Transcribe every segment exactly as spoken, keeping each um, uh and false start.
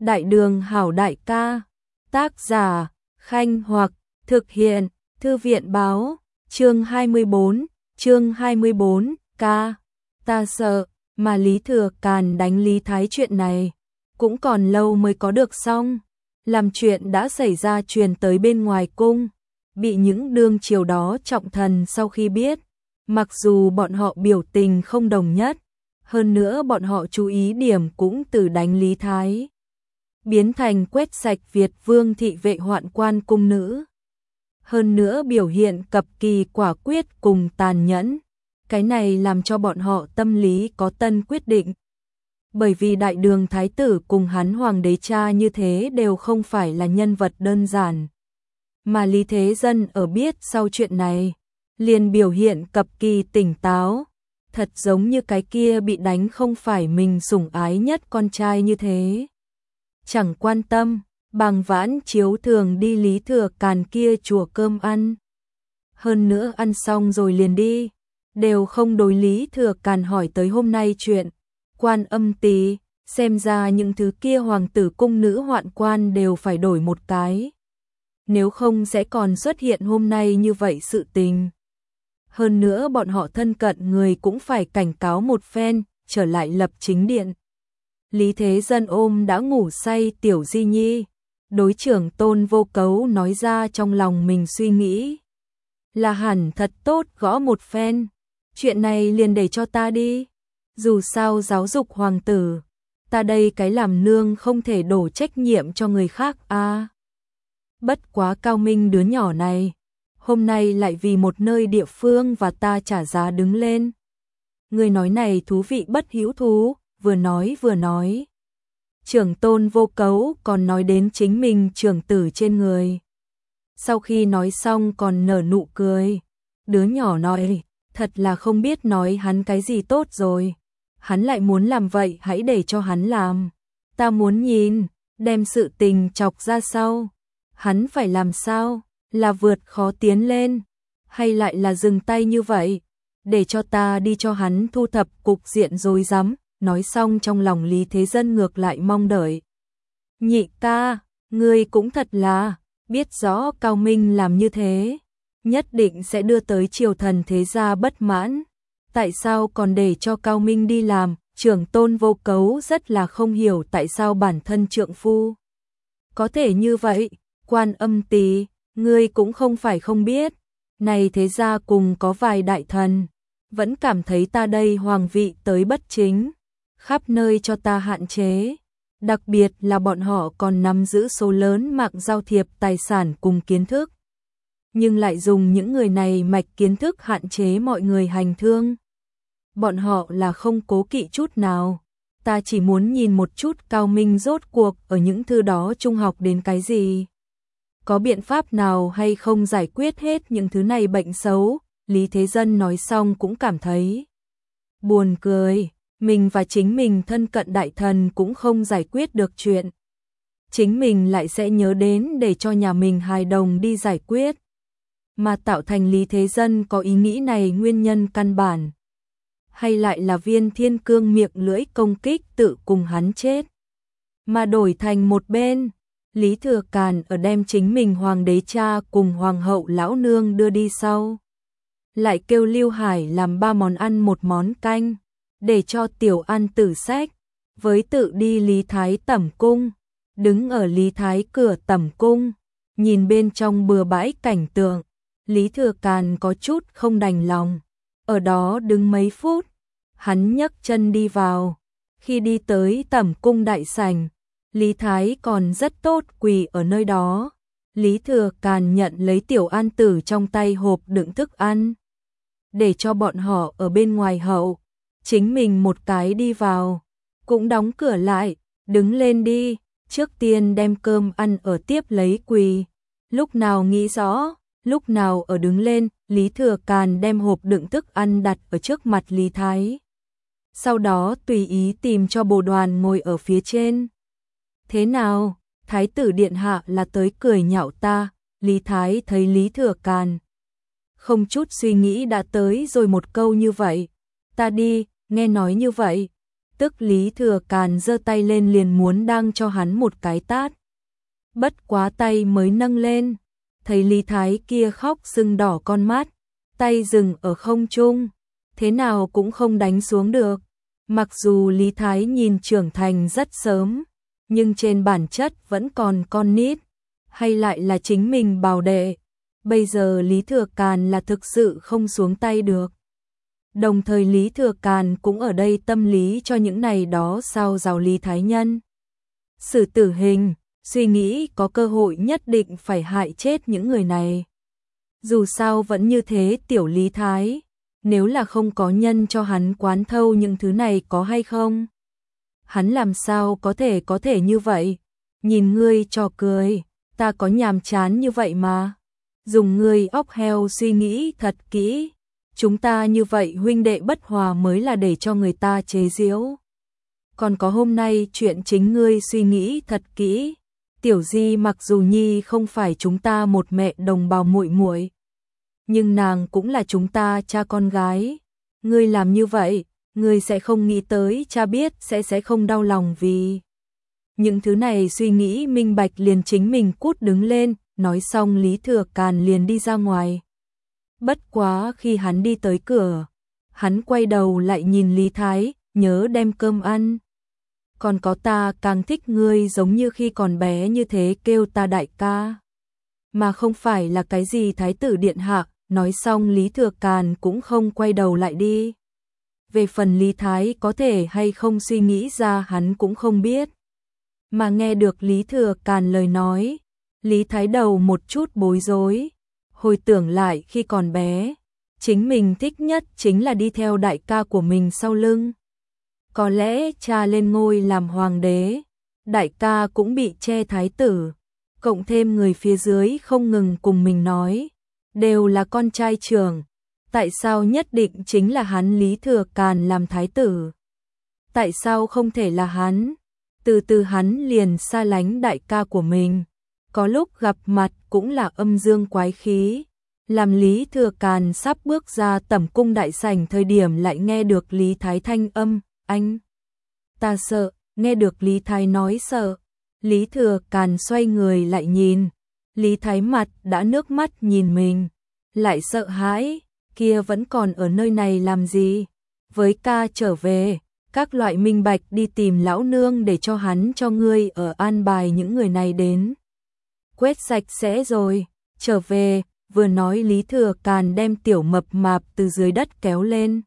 Đại đường hảo đại ca. Tác giả, Khanh Hoặc, thực hiện, Thư viện báo, chương hai mươi bốn, chương hai mươi bốn, ca. Ta sợ, mà Lý Thừa Càn đánh Lý Thái chuyện này, cũng còn lâu mới có được xong. Làm chuyện đã xảy ra truyền tới bên ngoài cung, bị những đương triều đó trọng thần sau khi biết, mặc dù bọn họ biểu tình không đồng nhất, hơn nữa bọn họ chú ý điểm cũng từ đánh Lý Thái, biến thành quét sạch Việt vương thị vệ hoạn quan cung nữ. Hơn nữa biểu hiện cập kỳ quả quyết cùng tàn nhẫn, cái này làm cho bọn họ tâm lý có tân quyết định. Bởi vì đại đường thái tử cùng hắn hoàng đế cha như thế đều không phải là nhân vật đơn giản. Mà Lý Thế Dân ở biết sau chuyện này, liền biểu hiện cập kỳ tỉnh táo, thật giống như cái kia bị đánh không phải mình sủng ái nhất con trai như thế. Chẳng quan tâm, bằng vãn chiếu thường đi Lý Thừa Càn kia chùa cơm ăn. Hơn nữa ăn xong rồi liền đi, đều không đối Lý Thừa Càn hỏi tới hôm nay chuyện. Quan Âm Tý, xem ra những thứ kia hoàng tử cung nữ hoạn quan đều phải đổi một cái. Nếu không sẽ còn xuất hiện hôm nay như vậy sự tình. Hơn nữa bọn họ thân cận người cũng phải cảnh cáo một phen, trở lại lập chính điện. Lý Thế Dân ôm đã ngủ say Tiểu Di Nhi, đối trưởng Tôn Vô Cấu nói ra trong lòng mình suy nghĩ. Là hẳn thật tốt gõ một phen, chuyện này liền để cho ta đi. Dù sao giáo dục hoàng tử, ta đây cái làm nương không thể đổ trách nhiệm cho người khác a. À, bất quá Cao Minh đứa nhỏ này, hôm nay lại vì một nơi địa phương và ta trả giá đứng lên. Người nói này thú vị bất hữu thú, vừa nói vừa nói. Trưởng Tôn Vô Cấu còn nói đến chính mình trưởng tử trên người. Sau khi nói xong còn nở nụ cười. Đứa nhỏ nói, thật là không biết nói hắn cái gì tốt rồi. Hắn lại muốn làm vậy, hãy để cho hắn làm. Ta muốn nhìn, đem sự tình chọc ra sau. Hắn phải làm sao? Là vượt khó tiến lên, hay lại là dừng tay như vậy? Để cho ta đi cho hắn thu thập cục diện rối rắm. Nói xong trong lòng Lý Thế Dân ngược lại mong đợi. Nhị ca, ngươi cũng thật là, biết rõ Cao Minh làm như thế, nhất định sẽ đưa tới triều thần thế gia bất mãn. Tại sao còn để cho Cao Minh đi làm? Trưởng Tôn Vô Cấu rất là không hiểu tại sao bản thân trượng phu có thể như vậy. Quan Âm Tý, ngươi cũng không phải không biết, này thế gia cùng có vài đại thần, vẫn cảm thấy ta đây hoàng vị tới bất chính, khắp nơi cho ta hạn chế, đặc biệt là bọn họ còn nắm giữ số lớn mạng giao thiệp tài sản cùng kiến thức. Nhưng lại dùng những người này mạch kiến thức hạn chế mọi người hành thương. Bọn họ là không cố kỵ chút nào. Ta chỉ muốn nhìn một chút Cao Minh rốt cuộc ở những thư đó trung học đến cái gì. Có biện pháp nào hay không giải quyết hết những thứ này bệnh xấu? Lý Thế Dân nói xong cũng cảm thấy buồn cười. Mình và chính mình thân cận đại thần cũng không giải quyết được chuyện. Chính mình lại sẽ nhớ đến để cho nhà mình hài đồng đi giải quyết. Mà tạo thành Lý Thế Dân có ý nghĩ này nguyên nhân căn bản. Hay lại là Viên Thiên Cương miệng lưỡi công kích tự cùng hắn chết. Mà đổi thành một bên, Lý Thừa Càn ở đem chính mình hoàng đế cha cùng hoàng hậu lão nương đưa đi sau. Lại kêu Lưu Hải làm ba món ăn một món canh, để cho Tiểu An tử sách, với tự đi Lý Thái tẩm cung, đứng ở Lý Thái cửa tẩm cung, nhìn bên trong bừa bãi cảnh tượng, Lý Thừa Càn có chút không đành lòng, ở đó đứng mấy phút, hắn nhấc chân đi vào, khi đi tới tẩm cung đại sảnh, Lý Thái còn rất tốt quỳ ở nơi đó, Lý Thừa Càn nhận lấy Tiểu An tử trong tay hộp đựng thức ăn, để cho bọn họ ở bên ngoài hậu. Chính mình một cái đi vào, cũng đóng cửa lại, đứng lên đi, trước tiên đem cơm ăn ở tiếp lấy quỳ. Lúc nào nghĩ rõ, lúc nào ở đứng lên, Lý Thừa Càn đem hộp đựng thức ăn đặt ở trước mặt Lý Thái. Sau đó tùy ý tìm cho bồ đoàn ngồi ở phía trên. Thế nào, Thái tử điện hạ là tới cười nhạo ta? Lý Thái thấy Lý Thừa Càn không chút suy nghĩ đã tới rồi một câu như vậy. Ta đi, nghe nói như vậy, tức Lý Thừa Càn giơ tay lên liền muốn đang cho hắn một cái tát. Bất quá tay mới nâng lên, thấy Lý Thái kia khóc sưng đỏ con mắt, tay dừng ở không trung, thế nào cũng không đánh xuống được. Mặc dù Lý Thái nhìn trưởng thành rất sớm, nhưng trên bản chất vẫn còn con nít, hay lại là chính mình bảo đệ. Bây giờ Lý Thừa Càn là thực sự không xuống tay được. Đồng thời Lý Thừa Càn cũng ở đây tâm lý cho những này đó sao giàu Lý Thái Nhân. Xử tử hình, suy nghĩ có cơ hội nhất định phải hại chết những người này. Dù sao vẫn như thế tiểu Lý Thái, nếu là không có nhân cho hắn quán thâu những thứ này có hay không? Hắn làm sao có thể có thể như vậy? Nhìn ngươi trò cười, ta có nhàm chán như vậy mà. Dùng ngươi óc heo suy nghĩ thật kỹ. Chúng ta như vậy huynh đệ bất hòa mới là để cho người ta chế giễu. Còn có hôm nay chuyện chính ngươi suy nghĩ thật kỹ. Tiểu Di mặc dù Nhi không phải chúng ta một mẹ đồng bào muội muội, nhưng nàng cũng là chúng ta cha con gái. Ngươi làm như vậy, ngươi sẽ không nghĩ tới cha biết sẽ sẽ không đau lòng vì những thứ này. Suy nghĩ minh bạch liền chính mình cút đứng lên, nói xong Lý Thừa Càn liền đi ra ngoài. Bất quá khi hắn đi tới cửa, hắn quay đầu lại nhìn Lý Thái, nhớ đem cơm ăn. Còn có ta càng thích ngươi giống như khi còn bé như thế kêu ta đại ca, mà không phải là cái gì thái tử điện hạ. Nói xong Lý Thừa Càn cũng không quay đầu lại đi. Về phần Lý Thái có thể hay không suy nghĩ ra hắn cũng không biết. Mà nghe được Lý Thừa Càn lời nói, Lý Thái đầu một chút bối rối. Hồi tưởng lại khi còn bé, chính mình thích nhất chính là đi theo đại ca của mình sau lưng. Có lẽ cha lên ngôi làm hoàng đế, đại ca cũng bị che thái tử, cộng thêm người phía dưới không ngừng cùng mình nói, đều là con trai trưởng, tại sao nhất định chính là hắn Lý Thừa Càn làm thái tử? Tại sao không thể là hắn? Từ từ hắn liền xa lánh đại ca của mình, có lúc gặp mặt cũng là âm dương quái khí. Làm Lý Thừa Càn sắp bước ra tẩm cung đại sảnh thời điểm lại nghe được Lý Thái thanh âm, anh. Ta sợ, nghe được Lý Thái nói sợ. Lý Thừa Càn xoay người lại nhìn, Lý Thái mặt đã nước mắt nhìn mình, lại sợ hãi, kia vẫn còn ở nơi này làm gì? Với ca trở về, các loại minh bạch đi tìm lão nương để cho hắn cho ngươi ở an bài những người này đến. Quét sạch sẽ rồi, trở về, vừa nói Lý Thừa Càn đem tiểu mập mạp từ dưới đất kéo lên,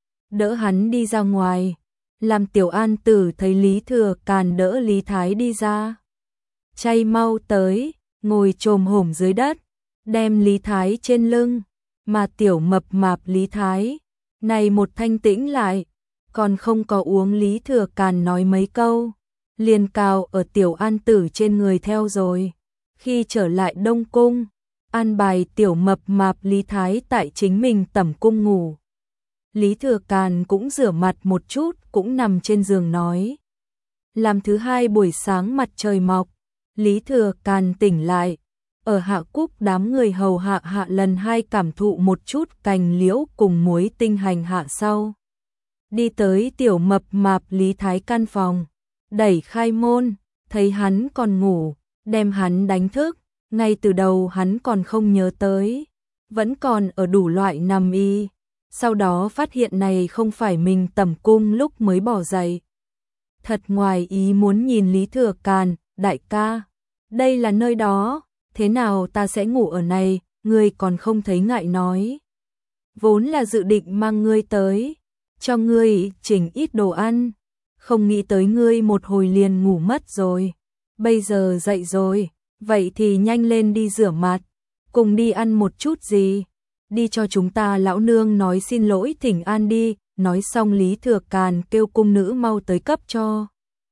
đỡ hắn đi ra ngoài. Làm tiểu an tử thấy Lý Thừa Càn đỡ Lý Thái đi ra, chay mau tới, ngồi chồm hổm dưới đất, đem Lý Thái trên lưng, mà tiểu mập mạp Lý Thái này một thanh tĩnh lại, còn không có uống Lý Thừa Càn nói mấy câu, liền cào ở tiểu an tử trên người theo rồi. Khi trở lại Đông Cung, an bài tiểu mập mạp Lý Thái tại chính mình tẩm cung ngủ. Lý Thừa Càn cũng rửa mặt một chút, cũng nằm trên giường nói. Làm thứ hai buổi sáng mặt trời mọc, Lý Thừa Càn tỉnh lại, ở Hạ Cúc đám người hầu hạ hạ lần hai cảm thụ một chút cành liễu cùng muối tinh hành hạ sau. Đi tới tiểu mập mạp Lý Thái căn phòng, đẩy khai môn, thấy hắn còn ngủ, đem hắn đánh thức, ngay từ đầu hắn còn không nhớ tới, vẫn còn ở đủ loại nằm y. Sau đó phát hiện này không phải mình tẩm cung lúc mới bỏ dậy. Thật ngoài ý muốn nhìn Lý Thừa Càn, đại ca, đây là nơi đó, thế nào ta sẽ ngủ ở này, ngươi còn không thấy ngại nói. Vốn là dự định mang ngươi tới, cho ngươi chỉnh ít đồ ăn, không nghĩ tới ngươi một hồi liền ngủ mất rồi. Bây giờ dậy rồi, vậy thì nhanh lên đi rửa mặt, cùng đi ăn một chút gì. Đi cho chúng ta lão nương nói xin lỗi thỉnh an đi. Nói xong Lý Thừa Càn kêu cung nữ mau tới cấp cho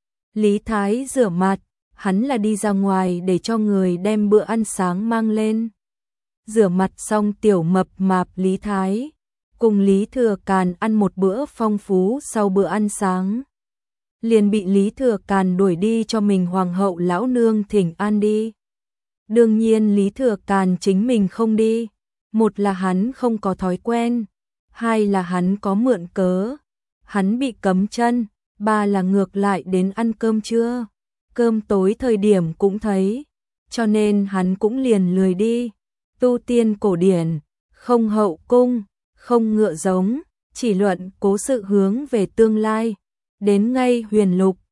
Lý Thái rửa mặt, hắn là đi ra ngoài để cho người đem bữa ăn sáng mang lên. Rửa mặt xong tiểu mập mạp Lý Thái cùng Lý Thừa Càn ăn một bữa phong phú. Sau bữa ăn sáng liền bị Lý Thừa Càn đuổi đi cho mình hoàng hậu lão nương thỉnh an đi. Đương nhiên Lý Thừa Càn chính mình không đi, một là hắn không có thói quen, hai là hắn có mượn cớ, hắn bị cấm chân, ba là ngược lại đến ăn cơm trưa, cơm tối thời điểm cũng thấy, cho nên hắn cũng liền lười đi. Tu tiên cổ điển, không hậu cung, không ngựa giống, chỉ luận cố sự hướng về tương lai. Đến ngay huyền lục,